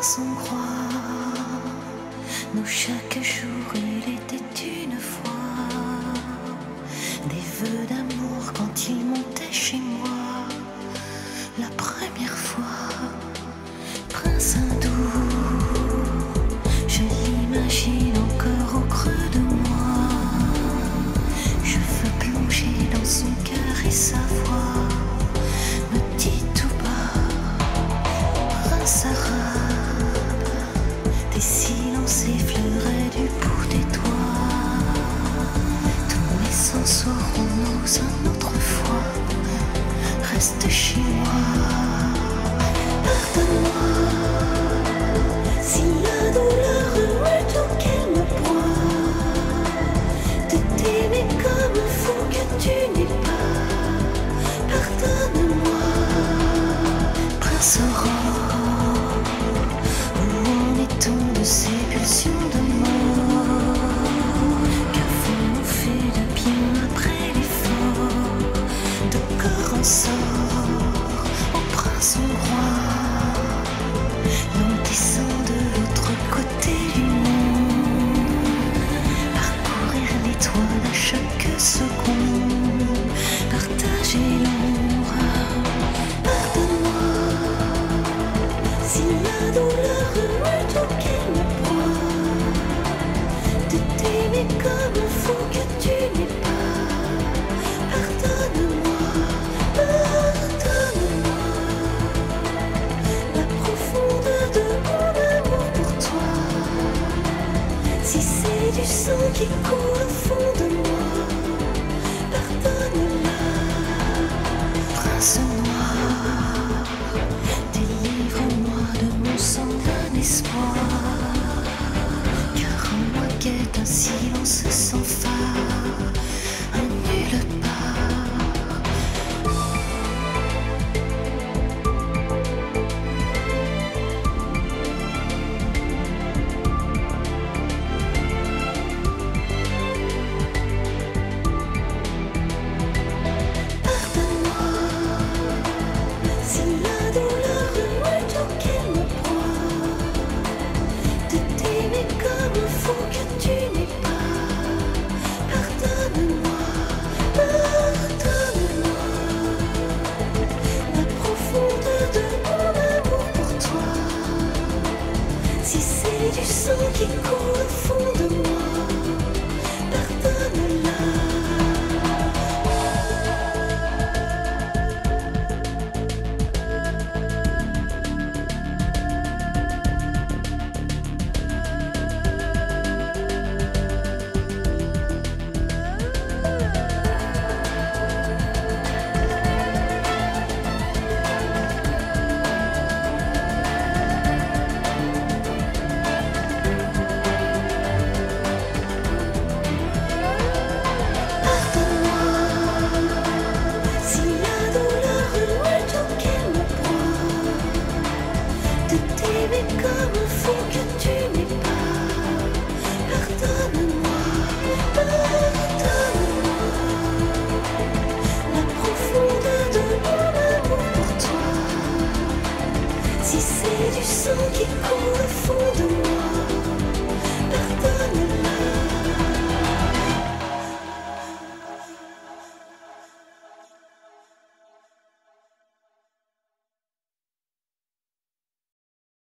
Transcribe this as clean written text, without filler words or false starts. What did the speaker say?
prince hongrois. Nous chaque jour il était une fois des vœux d'amour quand il montait chez moi. La première fois, prince hindou, je l'imagine encore au creux de moi. Je veux plonger dans son cœur et sa voix me dit tout bas, prince arabe, tes silences effleuraient du bout des doigts. Tous mes sens auront-nous un autre fois. Reste chez moi, pardonne-moi si la douleur est tout qu'elle me broie, de t'aimer comme un fou que tu n'es pas. Pardonne-moi, prince aurore, où en est-on de ces pulsions de mort? Qu'avons-nous fait de bien après l'effort? De corps en sort, au prince hongrois, l'on descend de l'autre côté du monde, parcourir l'étoile à chaque seconde, partager l'ombre. Pardonne-moi si la douleur est tout qu'elle me broie, de t'aimer comme un fou que tu n'es pas. Pardonne-moi, pardonne-moi la profondeur de mon amour pour toi. Si c'est du sang qui coule au fond de moi, pardonne-la. Prince noir, délivre-moi de mon sang d'un espoir, car en moi guette un silence sans phare, un nulle part. Si la douleur est tout qu'elle me broie, de t'aimer comme un fou que tu n'es pas. Pardonne-moi, pardonne-moi la profondeur de mon amour pour toi. Si c'est du sang qui coule au fond de moi, pardonne-la. Si la douleur est tout qu'elle me broie, de t'aimer comme un fou que tu n'es pas. Pardonne-moi, pardonne-moi la profondeur de mon amour pour toi. Si c'est du sang qui coule au fond de moi,